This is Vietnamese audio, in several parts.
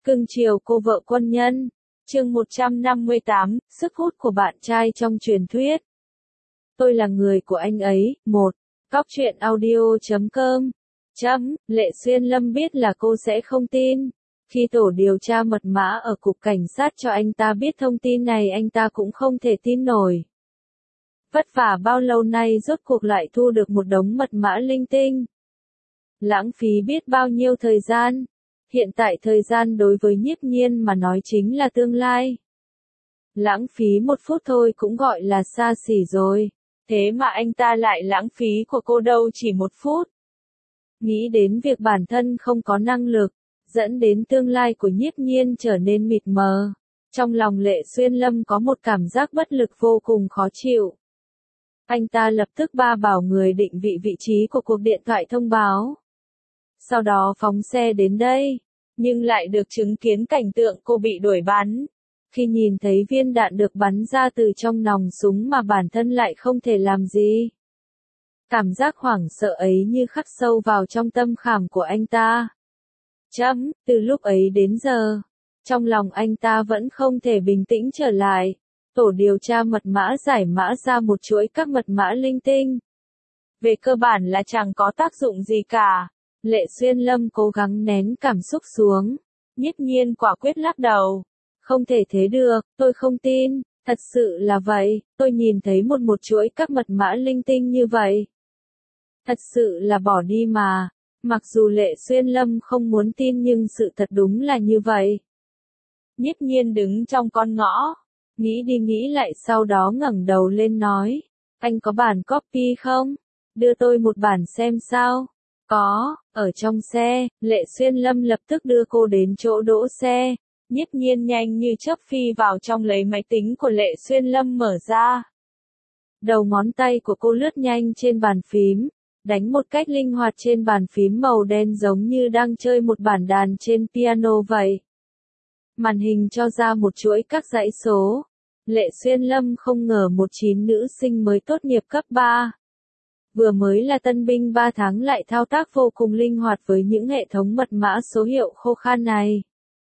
Cưng chiều cô vợ quân nhân. Chương 158, sức hút của bạn trai trong truyền thuyết. Tôi là người của anh ấy. 1. Cóc.audio.com. Lệ Xuyên Lâm biết là cô sẽ không tin. Khi tổ điều tra mật mã ở cục cảnh sát cho anh ta biết thông tin này, anh ta cũng không thể tin nổi. Vất vả bao lâu nay rốt cuộc lại thu được một đống mật mã linh tinh. Lãng phí biết bao nhiêu thời gian. Hiện tại thời gian đối với Nhiếp Nhiên mà nói chính là tương lai. Lãng phí 1 phút thôi cũng gọi là xa xỉ rồi. Thế mà anh ta lại lãng phí của cô đâu chỉ 1 phút. Nghĩ đến việc bản thân không có năng lực, dẫn đến tương lai của Nhiếp Nhiên trở nên mịt mờ. Trong lòng Lệ Xuyên Lâm có một cảm giác bất lực vô cùng khó chịu. Anh ta lập tức bảo người định vị vị trí của cuộc điện thoại thông báo. Sau đó phóng xe đến đây, nhưng lại được chứng kiến cảnh tượng cô bị đuổi bắn. Khi nhìn thấy viên đạn được bắn ra từ trong nòng súng mà bản thân lại không thể làm gì. Cảm giác hoảng sợ ấy như khắc sâu vào trong tâm khảm của anh ta. Từ lúc ấy đến giờ, trong lòng anh ta vẫn không thể bình tĩnh trở lại. Tổ điều tra mật mã giải mã ra một chuỗi các mật mã linh tinh. Về cơ bản là chẳng có tác dụng gì cả. Lệ Xuyên Lâm cố gắng nén cảm xúc xuống. Nhiếp Nhiên quả quyết lắc đầu. Không thể thế được, tôi không tin, thật sự là vậy, tôi nhìn thấy một chuỗi các mật mã linh tinh như vậy. Thật sự là bỏ đi mà. Mặc dù Lệ Xuyên Lâm không muốn tin nhưng sự thật đúng là như vậy. Nhiếp Nhiên đứng trong con ngõ, nghĩ đi nghĩ lại sau đó ngẩng đầu lên nói. Anh có bản copy không? Đưa tôi một bản xem sao. Có, ở trong xe. Lệ Xuyên Lâm lập tức đưa cô đến chỗ đỗ xe. Nhiếp Nhiên nhanh như chớp phi vào trong lấy máy tính của Lệ Xuyên Lâm mở ra. Đầu ngón tay của cô lướt nhanh trên bàn phím, đánh một cách linh hoạt trên bàn phím màu đen giống như đang chơi một bản đàn trên piano vậy. Màn hình cho ra một chuỗi các dãy số. Lệ Xuyên Lâm không ngờ một nữ sinh mới tốt nghiệp cấp 3. Vừa mới là tân binh 3 tháng lại thao tác vô cùng linh hoạt với những hệ thống mật mã số hiệu khô khan này.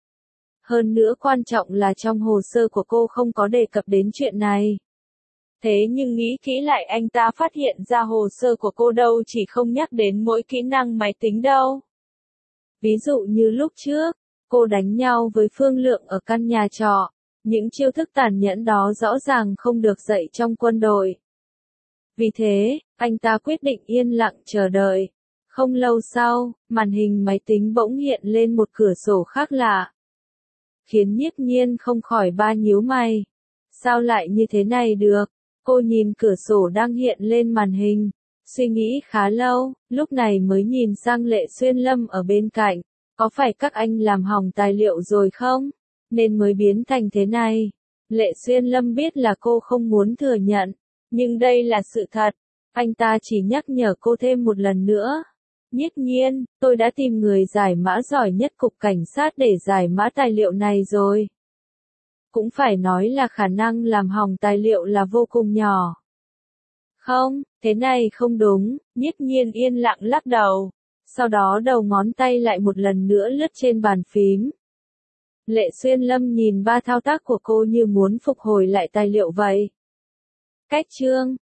Hơn nữa quan trọng là trong hồ sơ của cô không có đề cập đến chuyện này. Thế nhưng nghĩ kỹ lại anh ta phát hiện ra hồ sơ của cô đâu chỉ không nhắc đến mỗi kỹ năng máy tính đâu. Ví dụ như lúc trước, cô đánh nhau với Phương Lượng ở căn nhà trọ. Những chiêu thức tàn nhẫn đó rõ ràng không được dạy trong quân đội. Vì thế, anh ta quyết định yên lặng chờ đợi. Không lâu sau, màn hình máy tính bỗng hiện lên một cửa sổ khác lạ. Khiến Nhiếp Nhiên không khỏi nhíu mày. Sao lại như thế này được? Cô nhìn cửa sổ đang hiện lên màn hình, suy nghĩ khá lâu, lúc này mới nhìn sang Lệ Xuyên Lâm ở bên cạnh. Có phải các anh làm hỏng tài liệu rồi không? Nên mới biến thành thế này. Lệ Xuyên Lâm biết là cô không muốn thừa nhận, nhưng đây là sự thật. Anh ta chỉ nhắc nhở cô thêm một lần nữa. Nhiếp Nhiên, tôi đã tìm người giải mã giỏi nhất cục cảnh sát để giải mã tài liệu này rồi. Cũng phải nói là khả năng làm hỏng tài liệu là vô cùng nhỏ. Không, thế này không đúng. Nhiếp Nhiên yên lặng lắc đầu. Sau đó đầu ngón tay lại một lần nữa lướt trên bàn phím. Lệ Xuyên Lâm nhìn thao tác của cô như muốn phục hồi lại tài liệu vậy. Cách chương